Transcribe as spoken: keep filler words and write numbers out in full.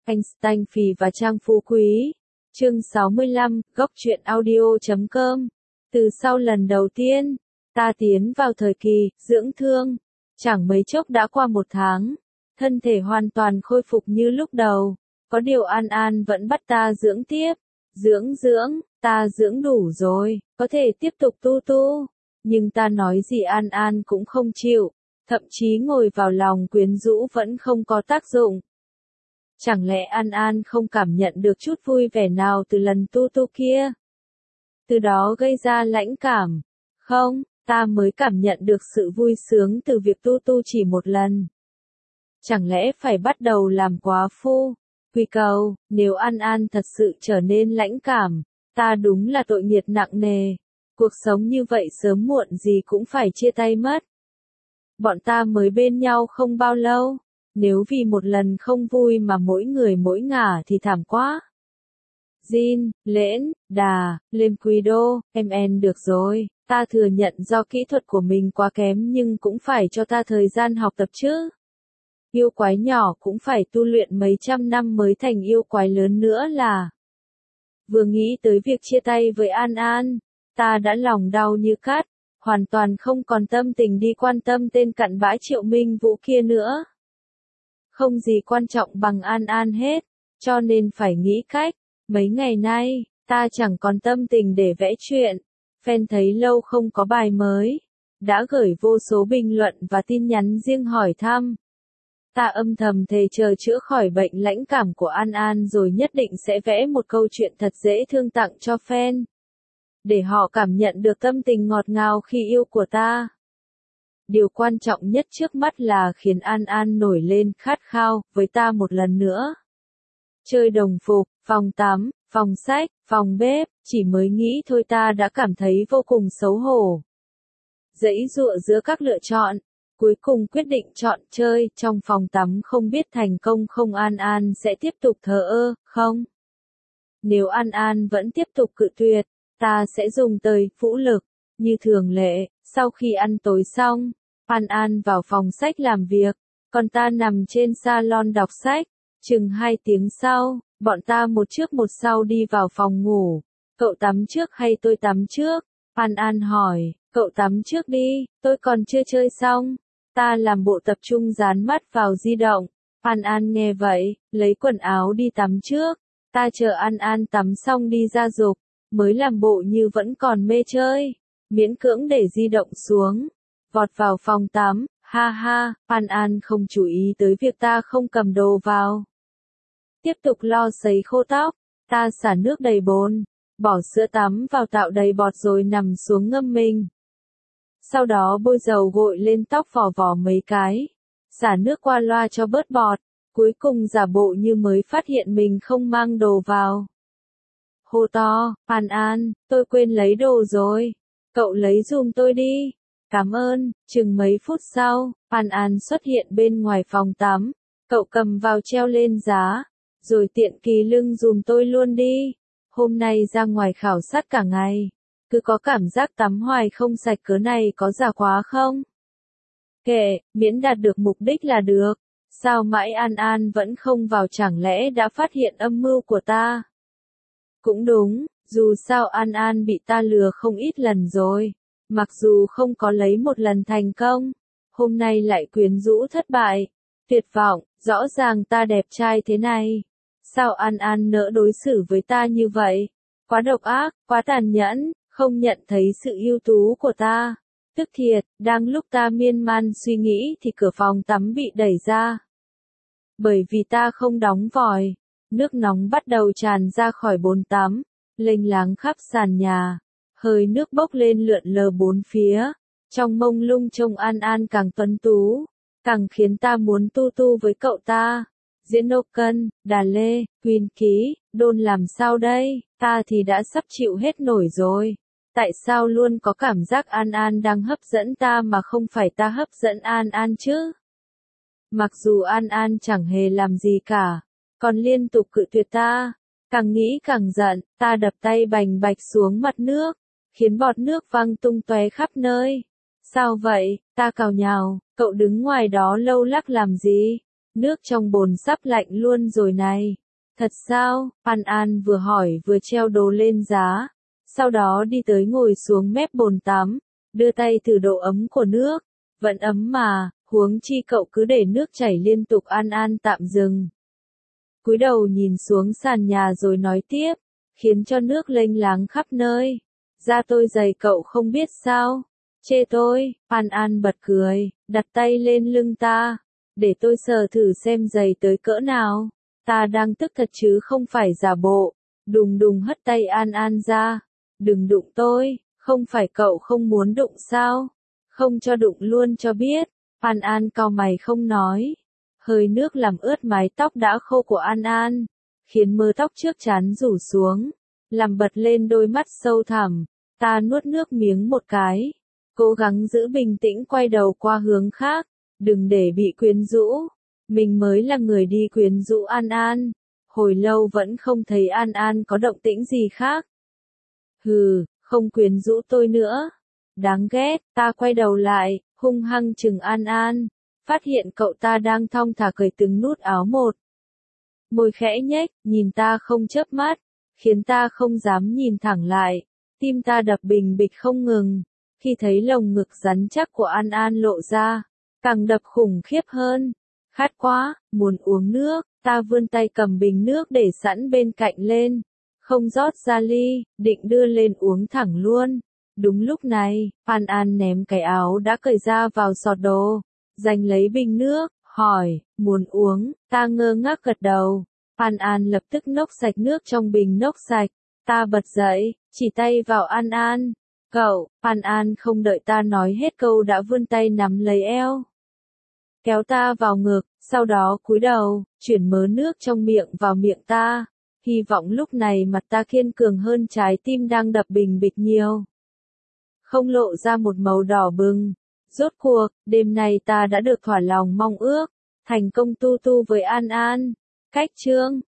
Einstein Phì và Trang Phú Quý. Chương sáu mươi lăm, góc truyện audio chấm com. Từ sau lần đầu tiên, ta tiến vào thời kỳ dưỡng thương. Chẳng mấy chốc đã qua một tháng. Thân thể hoàn toàn khôi phục như lúc đầu. Có điều An An vẫn bắt ta dưỡng tiếp. Dưỡng dưỡng, ta dưỡng đủ rồi, có thể tiếp tục tu tu. Nhưng ta nói gì An An cũng không chịu. Thậm chí ngồi vào lòng quyến rũ vẫn không có tác dụng. Chẳng lẽ An An không cảm nhận được chút vui vẻ nào từ lần tu tu kia? Từ đó gây ra lãnh cảm. Không, ta mới cảm nhận được sự vui sướng từ việc tu tu chỉ một lần. Chẳng lẽ phải bắt đầu làm quá phu? Quy cầu, nếu An An thật sự trở nên lãnh cảm, ta đúng là tội nghiệp nặng nề. Cuộc sống như vậy sớm muộn gì cũng phải chia tay mất. Bọn ta mới bên nhau không bao lâu. Nếu vì một lần không vui mà mỗi người mỗi ngả thì thảm quá. Jin, Lễn, Đà, Lêm Quý Đô, em en được rồi, ta thừa nhận do kỹ thuật của mình quá kém nhưng cũng phải cho ta thời gian học tập chứ. Yêu quái nhỏ cũng phải tu luyện mấy trăm năm mới thành yêu quái lớn nữa là. Vừa nghĩ tới việc chia tay với An An, ta đã lòng đau như cắt, hoàn toàn không còn tâm tình đi quan tâm tên cặn bã Triệu Minh Vũ kia nữa. Không gì quan trọng bằng An An hết, cho nên phải nghĩ cách. Mấy ngày nay, ta chẳng còn tâm tình để vẽ chuyện. Fan thấy lâu không có bài mới, đã gửi vô số bình luận và tin nhắn riêng hỏi thăm. Ta âm thầm thề chờ chữa khỏi bệnh lãnh cảm của An An rồi nhất định sẽ vẽ một câu chuyện thật dễ thương tặng cho fan. Để họ cảm nhận được tâm tình ngọt ngào khi yêu của ta. Điều quan trọng nhất trước mắt là khiến An An nổi lên khát khao với ta một lần nữa. Chơi đồng phục, phòng tắm, phòng sách, phòng bếp, chỉ mới nghĩ thôi ta đã cảm thấy vô cùng xấu hổ. Giãy giụa giữa các lựa chọn, cuối cùng quyết định chọn chơi trong phòng tắm không biết thành công không An An sẽ tiếp tục thờ ơ, không? Nếu An An vẫn tiếp tục cự tuyệt, ta sẽ dùng tới vũ lực, như thường lệ, sau khi ăn tối xong. An An vào phòng sách làm việc, còn ta nằm trên salon đọc sách. Chừng hai tiếng sau, bọn ta một trước một sau đi vào phòng ngủ. Cậu tắm trước hay tôi tắm trước? An An hỏi, cậu tắm trước đi, tôi còn chưa chơi xong. Ta làm bộ tập trung dán mắt vào di động. An An nghe vậy, lấy quần áo đi tắm trước. Ta chờ An An tắm xong đi ra dục, mới làm bộ như vẫn còn mê chơi. Miễn cưỡng để di động xuống. Vọt vào phòng tắm, ha ha, An An không chú ý tới việc ta không cầm đồ vào. Tiếp tục lo sấy khô tóc, ta xả nước đầy bồn, bỏ sữa tắm vào tạo đầy bọt rồi nằm xuống ngâm mình. Sau đó bôi dầu gội lên tóc vò vò mấy cái, xả nước qua loa cho bớt bọt, cuối cùng giả bộ như mới phát hiện mình không mang đồ vào. Hô to, An An, tôi quên lấy đồ rồi, cậu lấy giùm tôi đi. Cảm ơn, chừng mấy phút sau, An An xuất hiện bên ngoài phòng tắm, cậu cầm vào treo lên giá, rồi tiện kỳ lưng dùm tôi luôn đi. Hôm nay ra ngoài khảo sát cả ngày, cứ có cảm giác tắm hoài không sạch cớ này có giả quá không? Kệ, miễn đạt được mục đích là được. Sao mãi An An vẫn không vào chẳng lẽ đã phát hiện âm mưu của ta? Cũng đúng, dù sao An An bị ta lừa không ít lần rồi. Mặc dù không có lấy một lần thành công, hôm nay lại quyến rũ thất bại. Tuyệt vọng, rõ ràng ta đẹp trai thế này. Sao An An nỡ đối xử với ta như vậy? Quá độc ác, quá tàn nhẫn, không nhận thấy sự ưu tú của ta. Tức thiệt, đang lúc ta miên man suy nghĩ thì cửa phòng tắm bị đẩy ra. Bởi vì ta không đóng vòi, nước nóng bắt đầu tràn ra khỏi bồn tắm, lênh láng khắp sàn nhà. Hơi nước bốc lên lượn lờ bốn phía, trong mông lung trông An An càng tuấn tú, càng khiến ta muốn tu tu với cậu ta. Diễn Âu Cân, Đà Lê, Quyên Ký, Đôn làm sao đây, ta thì đã sắp chịu hết nổi rồi. Tại sao luôn có cảm giác An An đang hấp dẫn ta mà không phải ta hấp dẫn An An chứ? Mặc dù An An chẳng hề làm gì cả, còn liên tục cự tuyệt ta, càng nghĩ càng giận, ta đập tay bành bạch xuống mặt nước, khiến bọt nước văng tung tóe khắp nơi. Sao vậy, ta cào nhào, cậu đứng ngoài đó lâu lắc làm gì? nước trong bồn sắp lạnh luôn rồi này. Thật sao? An An vừa hỏi vừa treo đồ lên giá, sau đó đi tới ngồi xuống mép bồn tắm, đưa tay thử độ ấm của nước. Vẫn ấm mà, huống chi cậu cứ để nước chảy liên tục. An An tạm dừng, cúi đầu nhìn xuống sàn nhà rồi nói tiếp, khiến cho nước lênh láng khắp nơi. Da tôi dày cậu không biết sao? Chê tôi? An An bật cười, đặt tay lên lưng ta, để tôi sờ thử xem dày tới cỡ nào. Ta đang tức thật chứ không phải giả bộ. Đùng đùng hất tay An An ra. Đừng đụng tôi, không phải cậu không muốn đụng sao? Không cho đụng luôn cho biết. An An cau mày không nói. Hơi nước làm ướt mái tóc đã khô của An An, khiến mớ tóc trước trán rủ xuống, làm bật lên đôi mắt sâu thẳm. Ta nuốt nước miếng một cái, cố gắng giữ bình tĩnh quay đầu qua hướng khác, đừng để bị quyến rũ. Mình mới là người đi quyến rũ An An. Hồi lâu vẫn không thấy An An có động tĩnh gì khác. Hừ, không quyến rũ tôi nữa. Đáng ghét. Ta quay đầu lại, hung hăng chừng An An, phát hiện cậu ta đang thong thả cởi từng nút áo một. Môi khẽ nhếch, nhìn ta không chớp mắt, khiến ta không dám nhìn thẳng lại. Tim ta đập bình bịch không ngừng, khi thấy lồng ngực rắn chắc của An An lộ ra, càng đập khủng khiếp hơn. Khát quá, muốn uống nước, ta vươn tay cầm bình nước để sẵn bên cạnh lên, không rót ra ly, định đưa lên uống thẳng luôn. Đúng lúc này, An An ném cái áo đã cởi ra vào sọt đồ, giành lấy bình nước, hỏi, muốn uống. Ta ngơ ngác gật đầu. An An lập tức nốc sạch nước trong bình nốc sạch. Ta bật dậy, chỉ tay vào An An. Cậu. An An không đợi ta nói hết câu đã vươn tay nắm lấy eo, kéo ta vào ngực, sau đó cúi đầu, chuyển mớ nước trong miệng vào miệng ta. Hy vọng lúc này mặt ta kiên cường hơn trái tim đang đập bình bịch nhiều, không lộ ra một màu đỏ bừng. Rốt cuộc, đêm nay ta đã được thỏa lòng mong ước, thành công tu tu với An An. Cách chương